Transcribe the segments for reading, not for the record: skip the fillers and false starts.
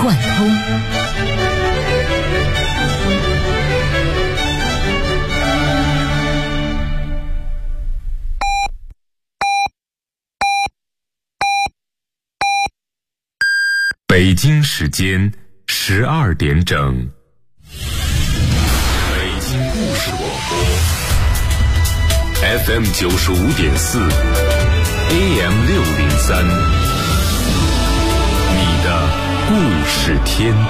贯通。 北京时间12点整，北京故事广播 FM 95.4 AM 603，你的故事天地。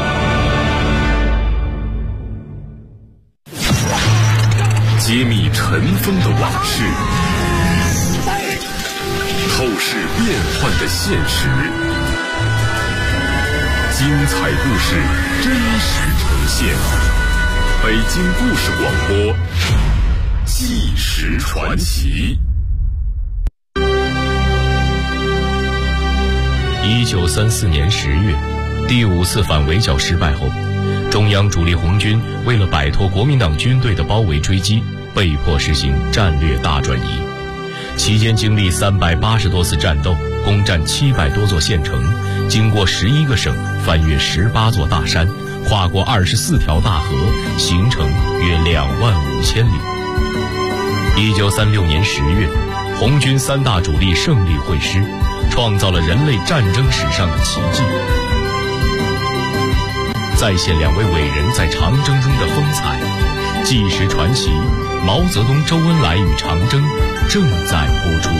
揭秘尘封的往事，透视变幻的现实，精彩故事真实呈现。北京故事广播，纪实传奇。 1934年10月，第5次反围剿失败后，中央主力红军为了摆脱国民党军队的包围追击，被迫实行战略大转移。期间经历380多次战斗，攻占700多座县城，经过11个省，翻越18座大山，跨过24条大河，行程约25000里。1936年10月，红军3大主力胜利会师，创造了人类战争史上的奇迹，再现2位伟人在长征中的风采。纪实传奇，毛泽东、周恩来与长征正在播出。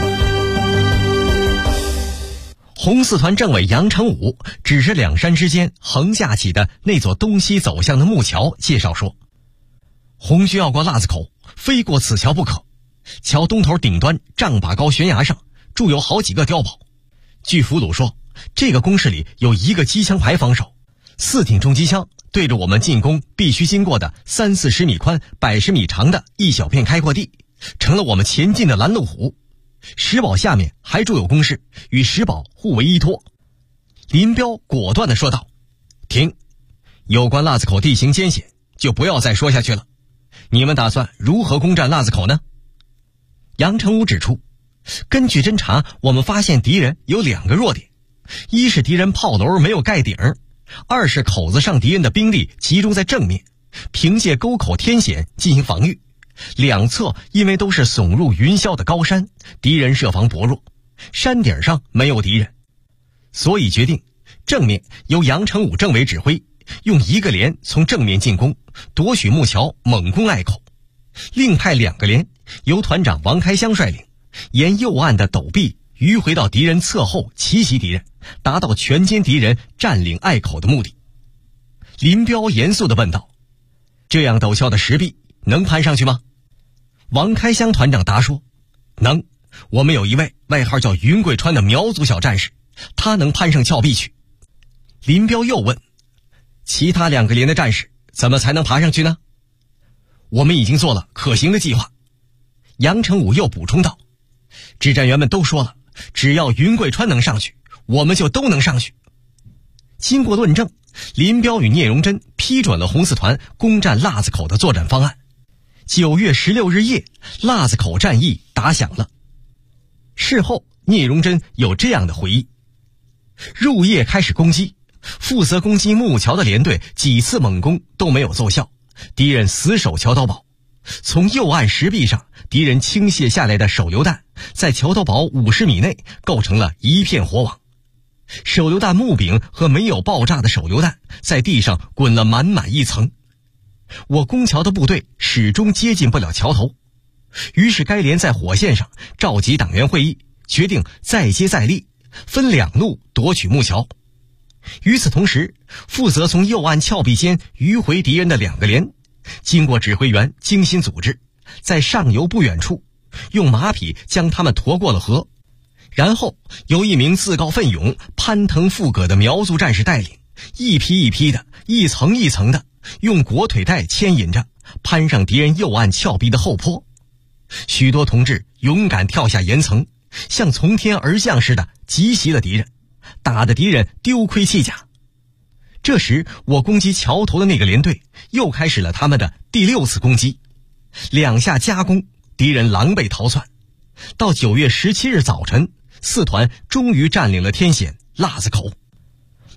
红四团政委杨成武指着两山之间横架起的那座东西走向的木桥，介绍说，红军要过腊子口，非过此桥不可。桥东头顶端丈把高悬崖上筑有好几个碉堡，据俘虏说，这个工事里有一个机枪排防守，4挺重机枪对着我们进攻必须经过的30-40米宽、110米长的一小片开阔地，成了我们前进的拦路虎。石堡下面还筑有工事，与石堡互为依托。林彪果断地说道：“停，有关腊子口地形艰险，就不要再说下去了。你们打算如何攻占腊子口呢？”杨成武指出，根据侦查，我们发现敌人有2个弱点：一是敌人炮楼没有盖顶；2是口子上敌人的兵力集中在正面，凭借沟口天险进行防御。两侧因为都是耸入云霄的高山，敌人设防薄弱，山顶上没有敌人，所以决定正面由杨成武政委指挥，用1个连从正面进攻，夺取木桥，猛攻隘口；另派2个连由团长王开湘率领，沿右岸的陡壁迂回到敌人侧后，奇袭敌人，达到全歼敌人、占领隘口的目的。林彪严肃地问道：“这样陡峭的石壁能攀上去吗？”王开湘团长答说：“能，我们有一位外号叫云贵川的苗族小战士，他能攀上峭壁去。”林彪又问：“其他2个连的战士怎么才能爬上去呢？”我们已经做了可行的计划。杨成武又补充道：“指战员们都说了，只要云贵川能上去，我们就都能上去。”经过论证，林彪与聂荣臻批准了红四团攻占腊子口的作战方案。9月16日夜，腊子口战役打响了。事后，聂荣臻有这样的回忆：入夜开始攻击，负责攻击木桥的连队几次猛攻都没有奏效，敌人死守桥头堡。从右岸石壁上，敌人倾泻下来的手榴弹在桥头堡50米内构成了一片火网。手榴弹木柄和没有爆炸的手榴弹在地上滚了满满一层。我攻桥的部队始终接近不了桥头，于是该连在火线上召集党员会议，决定再接再厉，分2路夺取木桥。与此同时，负责从右岸峭壁间迂回敌人的2个连，经过指挥员精心组织，在上游不远处用马匹将他们驮过了河，然后由一名自告奋勇、攀藤附葛的苗族战士带领，一批一批的、一层一层的用裹腿带牵引着，攀上敌人右岸峭壁的后坡。许多同志勇敢跳下岩层，像从天而降似的急袭了敌人，打得敌人丢盔弃甲。这时，我攻击桥头的那个连队又开始了他们的第6次攻击，2下夹攻，敌人狼狈逃窜。到9月17日早晨，四团终于占领了天险腊子口。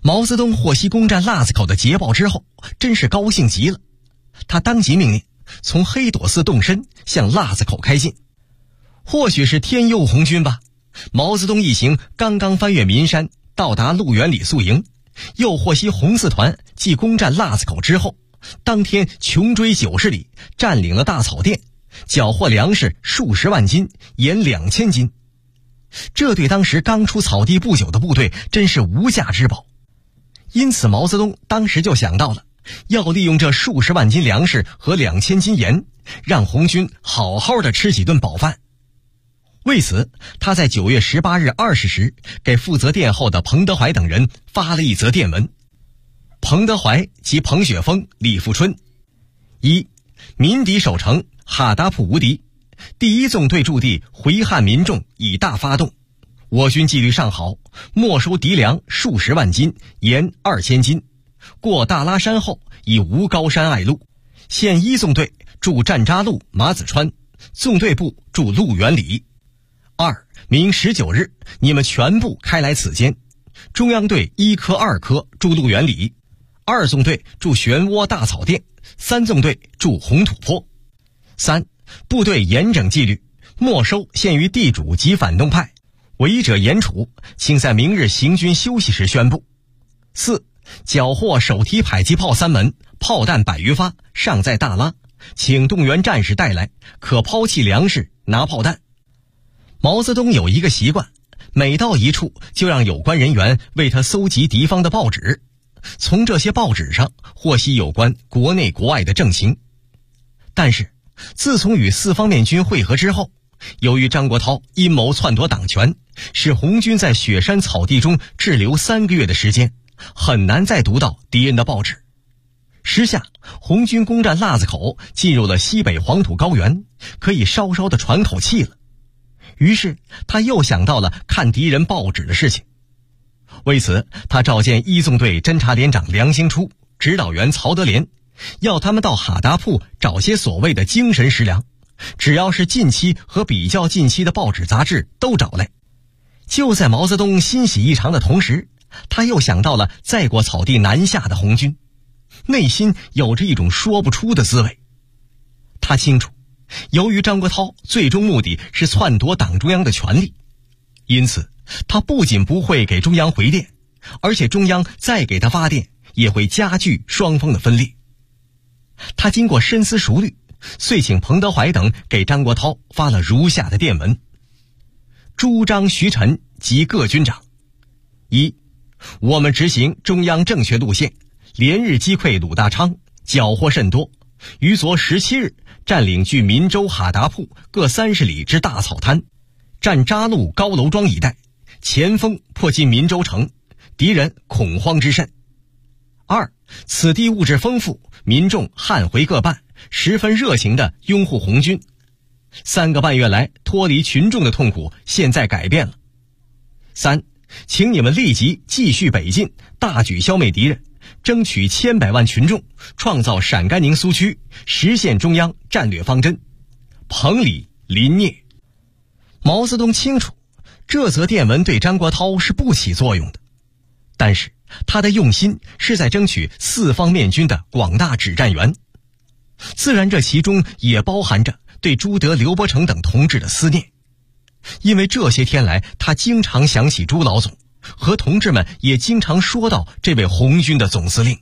毛泽东获悉攻占腊子口的捷报之后，真是高兴极了。他当即命令从黑垛寺动身向腊子口开进。或许是天佑红军吧，毛泽东一行刚刚翻越岷山，到达鹿园里宿营，又获悉红四团继攻占腊子口之后，当天穷追90里，占领了大草甸，缴获粮食数十万斤，盐2000斤。这对当时刚出草地不久的部队真是无价之宝。因此毛泽东当时就想到了要利用这数十万斤粮食和2000斤盐，让红军好好的吃几顿饱饭。为此，他在9月18日20时给负责殿后的彭德怀等人发了一则电文。彭德怀及彭雪枫、李富春：一、民敌守城，哈达铺无敌，第一纵队驻地回汉民众已大发动，我军纪律尚好，没收敌粮数十万斤，盐2000斤。过大拉山后已无高山隘路，现一纵队驻占扎路、马子川，纵队部驻鹿园里。二、明19日，你们全部开来此间，中央队1科、2科驻鹿园里，2纵队驻漩涡大草甸，3纵队驻红土坡。三、部队严整纪律，没收限于地主及反动派，违者严处，请在明日行军休息时宣布。四、缴获手提迫击炮3门，炮弹100余发，尚在大拉，请动员战士带来，可抛弃粮食，拿炮弹。毛泽东有一个习惯，每到一处就让有关人员为他搜集敌方的报纸，从这些报纸上获悉有关国内国外的政情。但是自从与四方面军会合之后，由于张国焘阴谋篡夺党权，使红军在雪山草地中滞留3个月的时间，很难再读到敌人的报纸。时下红军攻占腊子口，进入了西北黄土高原，可以稍稍的喘口气了。于是他又想到了看敌人报纸的事情。为此他召见1纵队侦察连长梁兴初、指导员曹德廉，要他们到哈达铺找些所谓的精神食粮，只要是近期和比较近期的报纸杂志都找来。就在毛泽东欣喜异常的同时，他又想到了再过草地南下的红军，内心有着一种说不出的滋味。他清楚，由于张国焘最终目的是篡夺党中央的权力，因此他不仅不会给中央回电，而且中央再给他发电也会加剧双方的分裂。他经过深思熟虑，遂请彭德怀等给张国焘发了如下的电文：朱张徐陈及各军长：一、我们执行中央正确路线，连日击溃鲁大昌，缴获甚多，于昨17日占领距民州哈达铺各30里之大草滩，占扎路高楼庄一带，前锋迫近民州城，敌人恐慌之甚。二、此地物质丰富，民众汉回各半，十分热情地拥护红军。3个半月来脱离群众的痛苦现在改变了。三、请你们立即继续北进，大举消灭敌人，争取千百万群众，创造陕甘宁苏区，实现中央战略方针。彭蠡、林聂。毛泽东清楚，这则电文对张国焘是不起作用的，但是他的用心是在争取四方面军的广大指战员，自然这其中也包含着对朱德、刘伯承等同志的思念。因为这些天来他经常想起朱老总，和同志们也经常说到这位红军的总司令。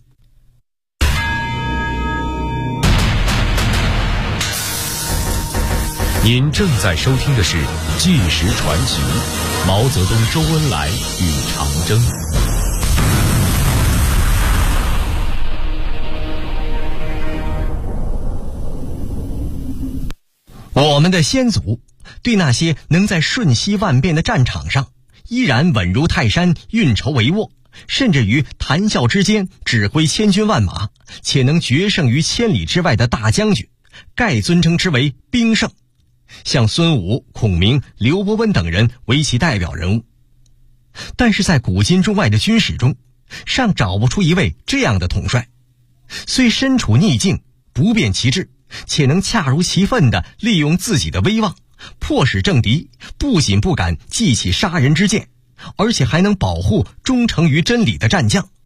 您正在收听的是《纪实传奇》，毛泽东、周恩来与长征。 我们的先祖对那些能在瞬息万变的战场上依然稳如泰山、运筹帷幄，甚至于谈笑之间指挥千军万马，且能决胜于千里之外的大将军，盖尊称之为兵圣，像孙武、孔明、刘伯温等人为其代表人物。但是在古今中外的军史中，尚找不出一位这样的统帅，虽身处逆境，不变其志，且能恰如其分地利用自己的威望，迫使政敌不仅不敢记起杀人之剑，而且还能保护忠诚于真理的战将，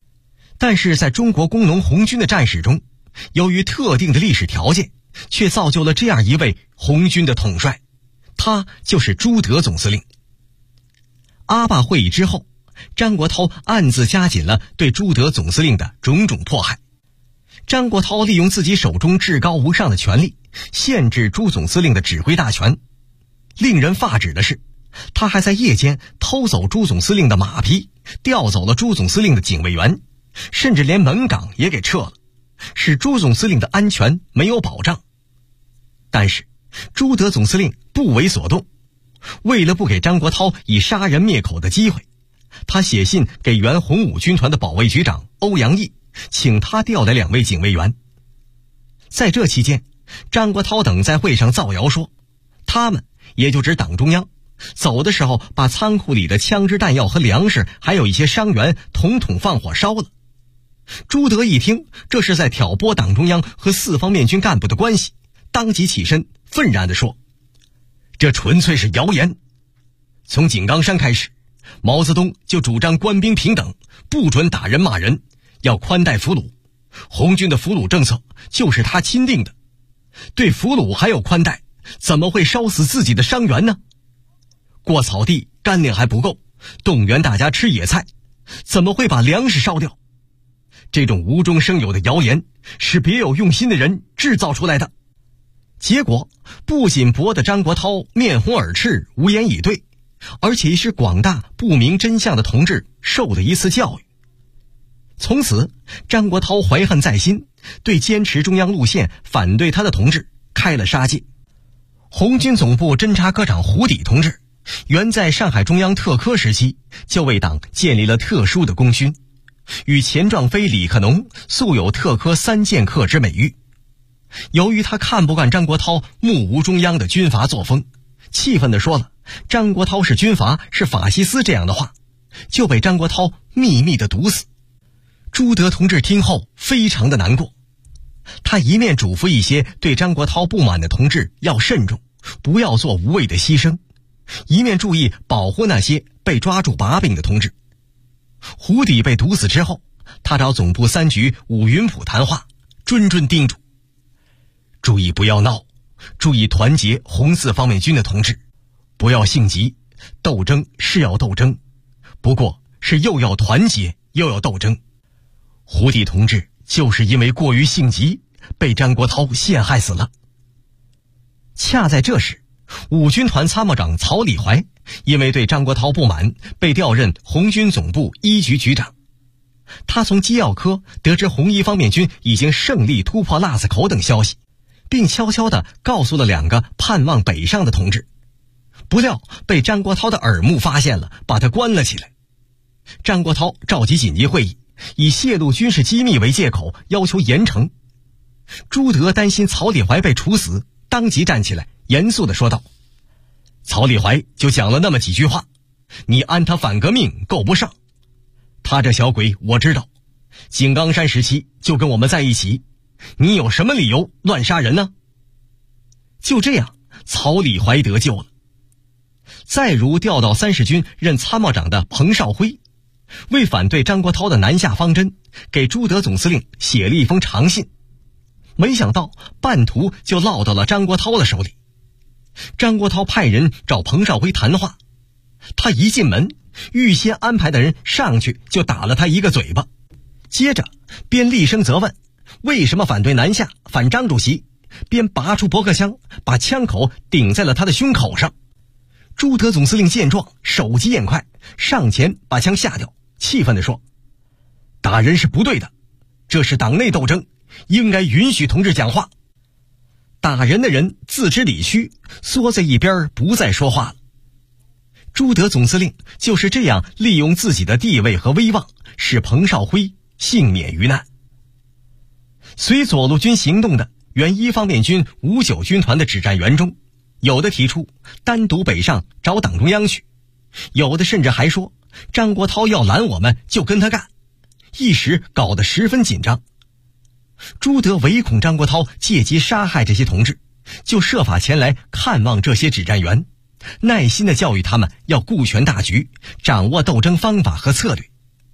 但是在中国工农红军的战史中，由于特定的历史条件，却造就了这样一位红军的统帅，他就是朱德总司令。阿坝会议之后，张国焘暗自加紧了对朱德总司令的种种迫害。张国焘利用自己手中至高无上的权力，限制朱总司令的指挥大权。令人发指的是，他还在夜间偷走朱总司令的马匹，调走了朱总司令的警卫员，甚至连门岗也给撤了，使朱总司令的安全没有保障。但是朱德总司令不为所动，为了不给张国焘以杀人灭口的机会，他写信给原红五军团的保卫局长欧阳毅，请他调来2位警卫员。在这期间，张国焘等在会上造谣说，他们也就指党中央走的时候把仓库里的枪支弹药和粮食还有一些伤员统统放火烧了。朱德一听这是在挑拨党中央和4方面军干部的关系，当即起身愤然地说，这纯粹是谣言。从井冈山开始，毛泽东就主张官兵平等，不准打人骂人，要宽待俘虏。红军的俘虏政策就是他钦定的，对俘虏还有宽待，怎么会烧死自己的伤员呢？过草地干粮还不够，动员大家吃野菜，怎么会把粮食烧掉？这种无中生有的谣言是别有用心的人制造出来的。结果不仅驳得张国焘面红耳赤无言以对，而且使广大不明真相的同志受了一次教育。从此张国焘怀恨在心，对坚持中央路线反对他的同志开了杀戒。红军总部侦察科长胡底同志原在上海中央特科时期就为党建立了特殊的功勋，与钱壮飞、李克农素有特科3剑客之美誉。由于他看不惯张国焘目无中央的军阀作风，气愤地说了张国焘是军阀，是法西斯这样的话，就被张国焘秘密地毒死。朱德同志听后非常的难过，他一面嘱咐一些对张国焘不满的同志要慎重，不要做无谓的牺牲，一面注意保护那些被抓住把柄的同志。胡底被毒死之后，他找总部3局伍云普谈话，谆谆叮嘱，注意不要闹，注意团结红4方面军的同志，不要性急，斗争是要斗争，不过是又要团结又要斗争。胡底同志就是因为过于性急，被张国焘陷害死了。恰在这时，五军团参谋长曹礼怀因为对张国焘不满，被调任红军总部1局局长。他从机要科得知红1方面军已经胜利突破腊子口等消息，并悄悄地告诉了2个盼望北上的同志，不料被张国焘的耳目发现了，把他关了起来。张国焘召集紧急会议，以泄露军事机密为借口要求严惩。朱德担心曹礼怀被处死，当即站起来严肃地说道，曹礼怀就讲了那么几句话，你安他反革命够不上。他这小鬼我知道，井冈山时期就跟我们在一起，你有什么理由乱杀人呢？就这样，曹礼怀得救了。再如调到30军任参谋长的彭绍辉，为反对张国焘的南下方针，给朱德总司令写了一封长信，没想到半途就落到了张国焘的手里。张国焘派人找彭绍辉谈话，他一进门，预先安排的人上去就打了他一个嘴巴，接着边厉声责问为什么反对南下反张主席，边拔出驳壳枪，把枪口顶在了他的胸口上。朱德总司令见状手疾眼快，上前把枪下掉，气愤地说，打人是不对的，这是党内斗争，应该允许同志讲话。打人的人自知理屈，缩在一边不再说话了。朱德总司令就是这样利用自己的地位和威望，使彭绍辉幸免于难。随左路军行动的原1方面军59军团的指战员中，有的提出单独北上找党中央去，有的甚至还说张国焘要拦我们就跟他干，一时搞得十分紧张。朱德唯恐张国焘借机杀害这些同志，就设法前来看望这些指战员，耐心地教育他们要顾全大局，掌握斗争方法和策略。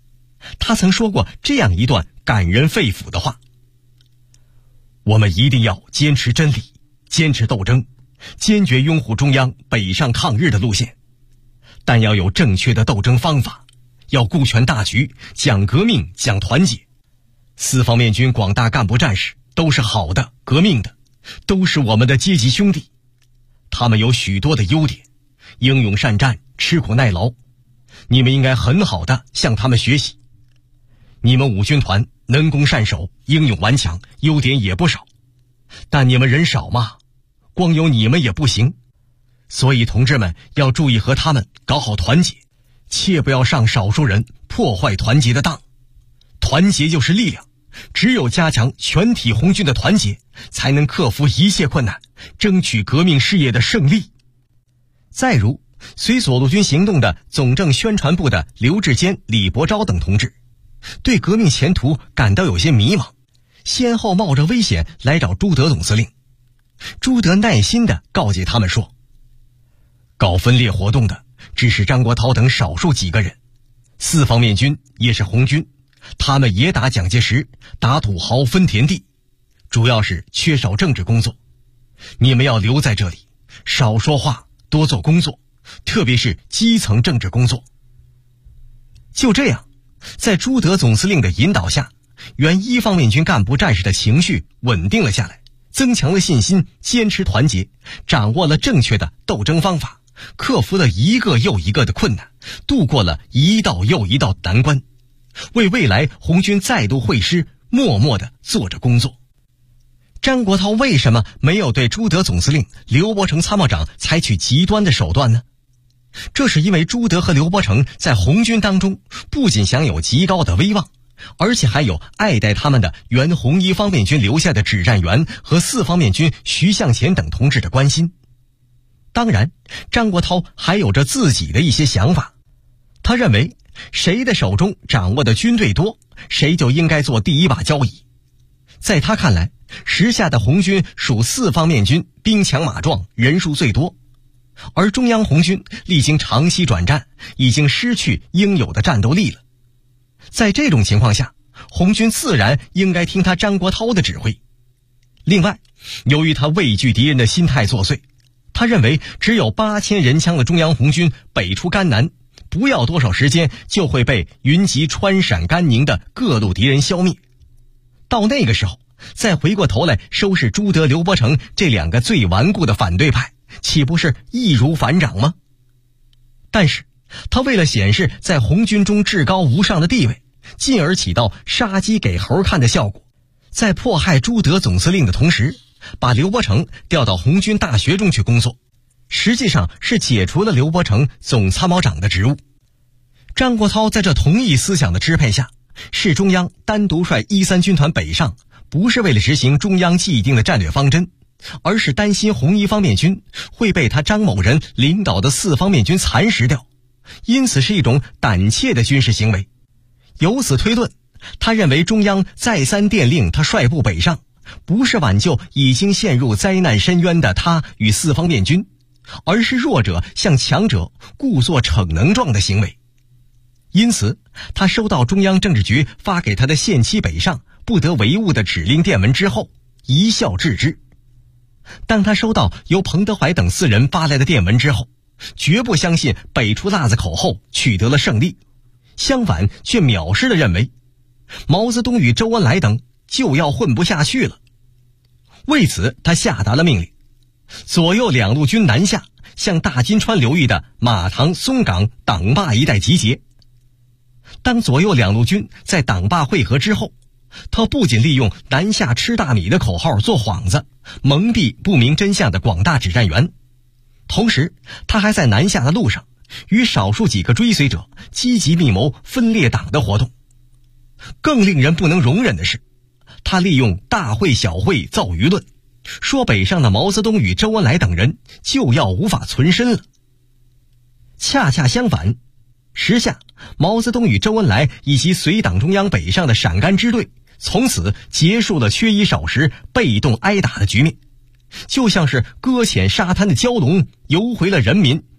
他曾说过这样一段感人肺腑的话：我们一定要坚持真理，坚持斗争，坚决拥护中央北上抗日的路线，但要有正确的斗争方法，要顾全大局，讲革命，讲团结。四方面军广大干部战士都是好的，革命的，都是我们的阶级兄弟。他们有许多的优点，英勇善战，吃苦耐劳，你们应该很好的向他们学习。你们五军团能攻善守，英勇顽强，优点也不少，但你们人少嘛，光有你们也不行。所以同志们要注意和他们搞好团结，切不要上少数人破坏团结的当。团结就是力量，只有加强全体红军的团结，才能克服一切困难，争取革命事业的胜利。再如随左路军行动的总政宣传部的刘志坚、李伯钊等同志，对革命前途感到有些迷茫，先后冒着危险来找朱德总司令。朱德耐心地告诫他们说，搞分裂活动的只是张国焘等少数几个人，四方面军也是红军，他们也打蒋介石，打土豪，分田地，主要是缺少政治工作。你们要留在这里，少说话，多做工作，特别是基层政治工作。就这样，在朱德总司令的引导下，原一方面军干部战士的情绪稳定了下来，增强了信心，坚持团结，掌握了正确的斗争方法，克服了一个又一个的困难，度过了一道又一道难关，为未来红军再度会师默默地做着工作。张国焘为什么没有对朱德总司令、刘伯承参谋长采取极端的手段呢？这是因为朱德和刘伯承在红军当中不仅享有极高的威望，而且还有爱戴他们的原红一方面军留下的指战员和四方面军徐向前等同志的关心。当然，张国焘还有着自己的一些想法。他认为谁的手中掌握的军队多，谁就应该做第一把交椅。在他看来，时下的红军属四方面军兵强马壮，人数最多，而中央红军历经长期转战，已经失去应有的战斗力了。在这种情况下，红军自然应该听他张国焘的指挥。另外，由于他畏惧敌人的心态作祟，他认为只有8000人枪的中央红军北出甘南，不要多少时间就会被云集川陕甘宁的各路敌人消灭。到那个时候，再回过头来收拾朱德、刘伯承这两个最顽固的反对派，岂不是易如反掌吗？但是他为了显示在红军中至高无上的地位，进而起到杀鸡给猴看的效果，在迫害朱德总司令的同时，把刘伯承调到红军大学中去工作，实际上是解除了刘伯承总参谋长的职务。张国焘在这同一思想的支配下，市中央单独率13军团北上，不是为了执行中央既定的战略方针，而是担心红一方面军会被他张某人领导的四方面军蚕食掉，因此是一种胆怯的军事行为。由此推论，他认为中央再三电令他率部北上，不是挽救已经陷入灾难深渊的他与四方面军，而是弱者向强者故作逞能状的行为。因此，他收到中央政治局发给他的限期北上不得违误的指令电文之后，一笑置之。当他收到由彭德怀等4人发来的电文之后，绝不相信北出腊子口后取得了胜利，相反却藐视地认为毛泽东与周恩来等就要混不下去了。为此，他下达了命令，左右两路军南下，向大金川流域的马塘、松岗、党坝一带集结。当左右两路军在党坝会合之后，他不仅利用南下吃大米的口号做幌子，蒙蔽不明真相的广大指战员，同时他还在南下的路上与少数几个追随者积极密谋分裂党的活动。更令人不能容忍的是，他利用大会小会造舆论，说北上的毛泽东与周恩来等人就要无法存身了。恰恰相反，时下毛泽东与周恩来以及随党中央北上的陕甘支队，从此结束了缺衣少食、被动挨打的局面，就像是搁浅沙滩的蛟龙游回了人民，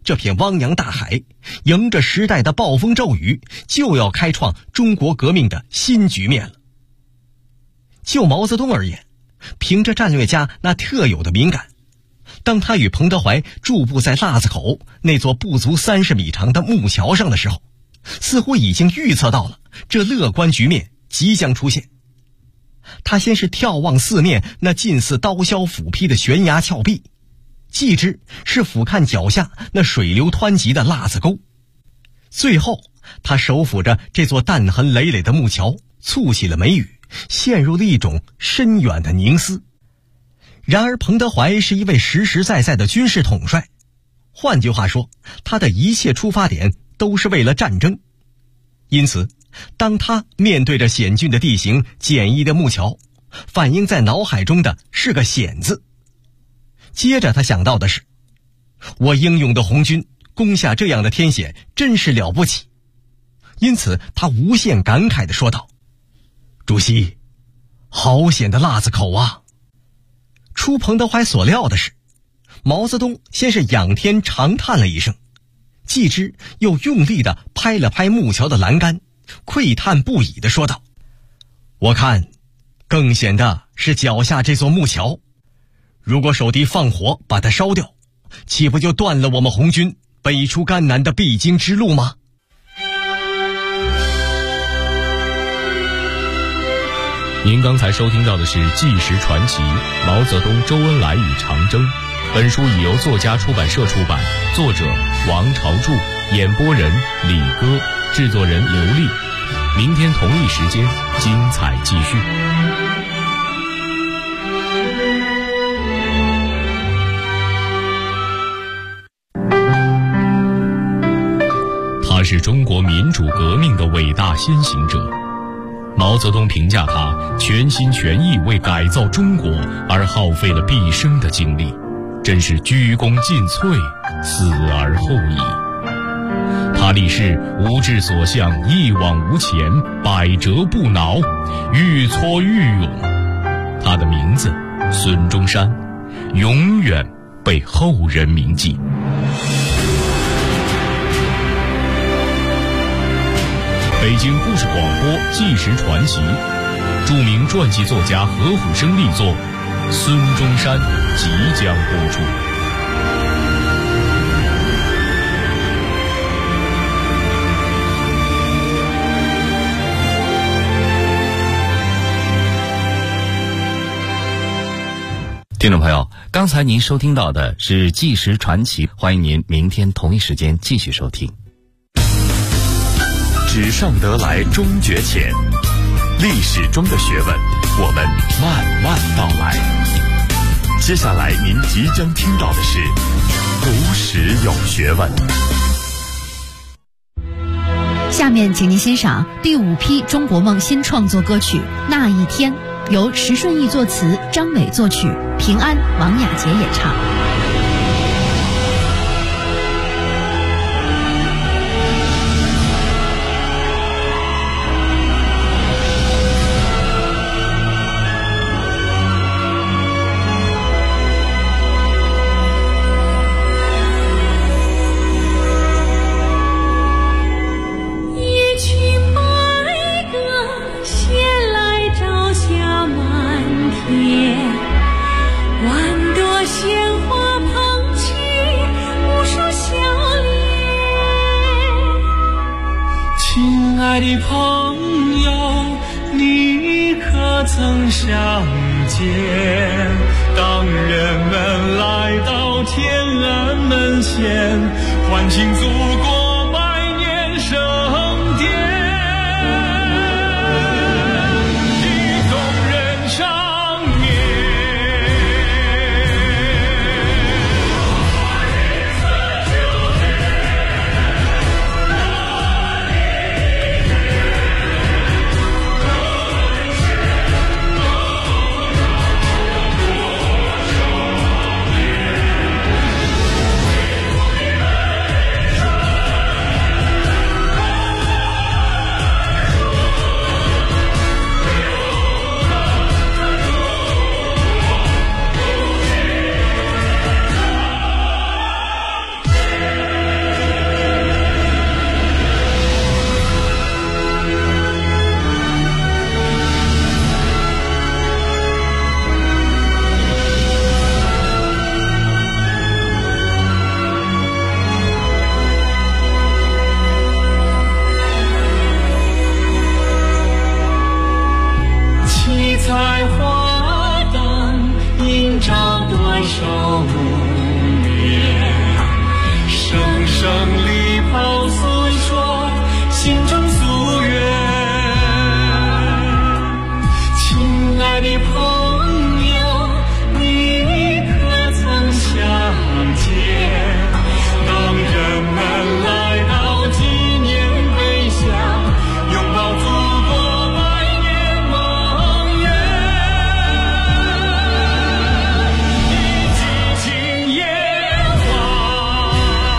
这片汪洋大海，迎着时代的暴风骤雨，就要开创中国革命的新局面了。就毛泽东而言，凭着战略家那特有的敏感，当他与彭德怀驻步在腊子口那座不足30米长的木桥上的时候，似乎已经预测到了这乐观局面即将出现。他先是眺望四面那近似刀削斧劈的悬崖峭壁，继之是俯瞰脚下那水流湍急的腊子沟，最后他手抚着这座弹痕累累的木桥，蹙起了眉宇，陷入了一种深远的凝思。然而彭德怀是一位实实在在的军事统帅，换句话说，他的一切出发点都是为了战争。因此当他面对着险峻的地形、简易的木桥，反映在脑海中的是个险字。接着他想到的是，我英勇的红军攻下这样的天险真是了不起。因此他无限感慨地说道：主席，好险的腊子口啊！出彭德怀所料的是，毛泽东先是仰天长叹了一声，继之又用力地拍了拍木桥的栏杆，喟叹不已地说道：我看更险的是脚下这座木桥，如果守敌放火把它烧掉，岂不就断了我们红军北出甘南的必经之路吗？ 您刚才收听到的是《纪实传奇：毛泽东、周恩来与长征》。本书已由作家出版社出版，作者王朝柱，演播人李歌，制作人刘丽。明天同一时间，精彩继续。他是中国民主革命的伟大先行者。毛泽东评价他全心全意为改造中国而耗费了毕生的精力，真是鞠躬尽瘁，死而后已。他立誓无志所向，一往无前，百折不挠，愈挫愈勇。他的名字孙中山永远被后人铭记。北京故事广播纪实传奇，著名传记作家何虎生力作《孙中山》即将播出。 听众朋友，刚才您收听到的是纪实传奇，欢迎您明天同一时间继续收听。 纸上得来终觉浅，历史中的学问，我们慢慢道来。接下来您即将听到的是读史有学问。 下面请您欣赏第5批中国梦新创作歌曲《那一天》，由石顺义作词，张伟作曲，平安、王雅洁演唱。 爱的朋友，你可曾相见？当人们来到天安门前，欢庆祖国百年盛典，一动人场面。 彩花灯映照多少无眠，声声礼炮诉说心中夙愿。亲爱的朋友，你可曾想见，当人们来到纪念碑下，拥抱祖国百年梦圆，一起庆烟花。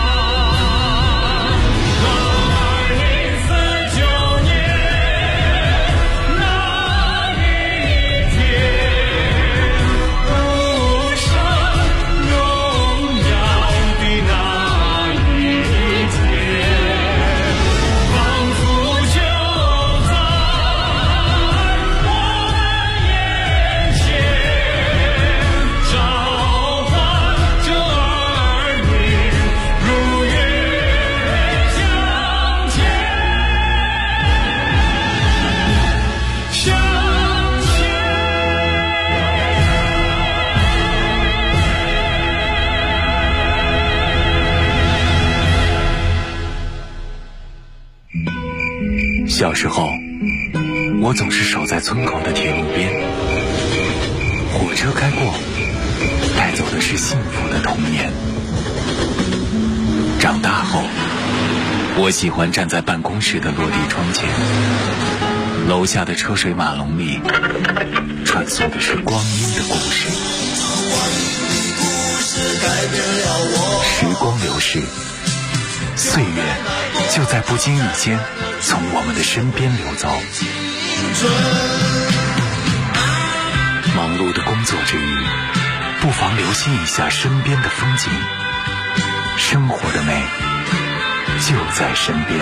到2049年那一天，无声荣耀的那一天，仿佛就在我们眼前，召唤着儿女如约向前，向前。 小时候，我总是守在村口的铁路边，火车开过，带走的是幸福的童年。长大后，我喜欢站在办公室的落地窗前，楼下的车水马龙里，传送的是光阴的故事。时光流逝，岁月就在不经意间从我们的身边流走。忙碌的工作之余，不妨留心一下身边的风景，生活的美就在身边。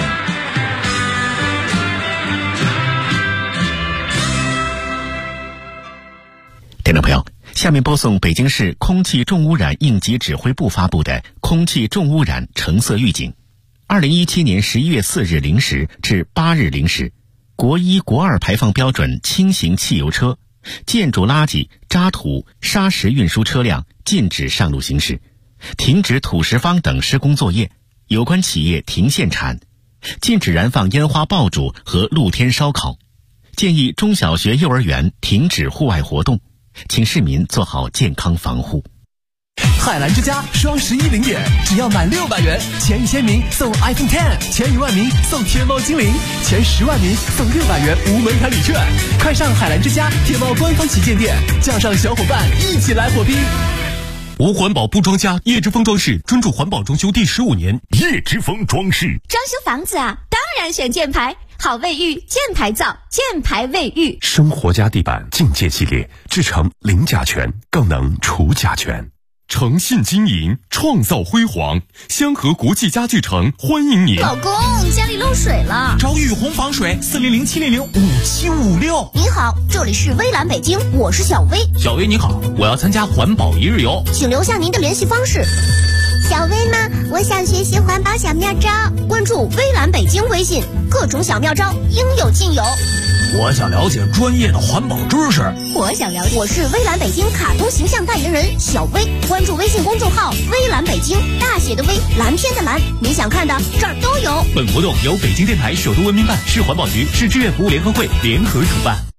听众朋友，下面播送北京市空气重污染应急指挥部发布的空气重污染橙色预警。2017年11月4日0时至8日0时，国1、国2排放标准轻型汽油车、建筑垃圾、渣土、砂石运输车辆禁止上路行驶，停止土石方等施工作业，有关企业停限产，禁止燃放烟花爆竹和露天烧烤，建议中小学、幼儿园停止户外活动，请市民做好健康防护。 海澜之家双11零点，只要满600元，前1000名送 iPhone X， 前1万名送天猫精灵，前10万名送600元无门槛礼券。快上海澜之家天猫官方旗舰店，叫上小伙伴一起来火拼。 无环保不装家，叶之峰装饰专注环保装修第15年。 叶之峰装饰装修房子啊，当然选箭牌，好卫浴，箭牌造，箭牌卫浴。 生活家地板境界系列制成零甲醛，更能除甲醛。 诚信经营，创造辉煌。香河国际家具城欢迎您。 老公，家里漏水了， 找雨虹防水，400-700-5756。 你好，这里是微蓝北京，我是小薇。 小薇你好，我要参加环保一日游， 请留下您的联系方式。小薇吗？我想学习环保小妙招，关注微蓝北京微信，各种小妙招应有尽有。 我想了解专业的环保知识。 我想了解，我是微蓝北京卡通形象代言人小薇，关注微信公众号微蓝北京，大写的微，蓝天的蓝，你想看的这儿都有。 本活动由北京电台首都文明办、市环保局、市志愿服务联合会联合主办。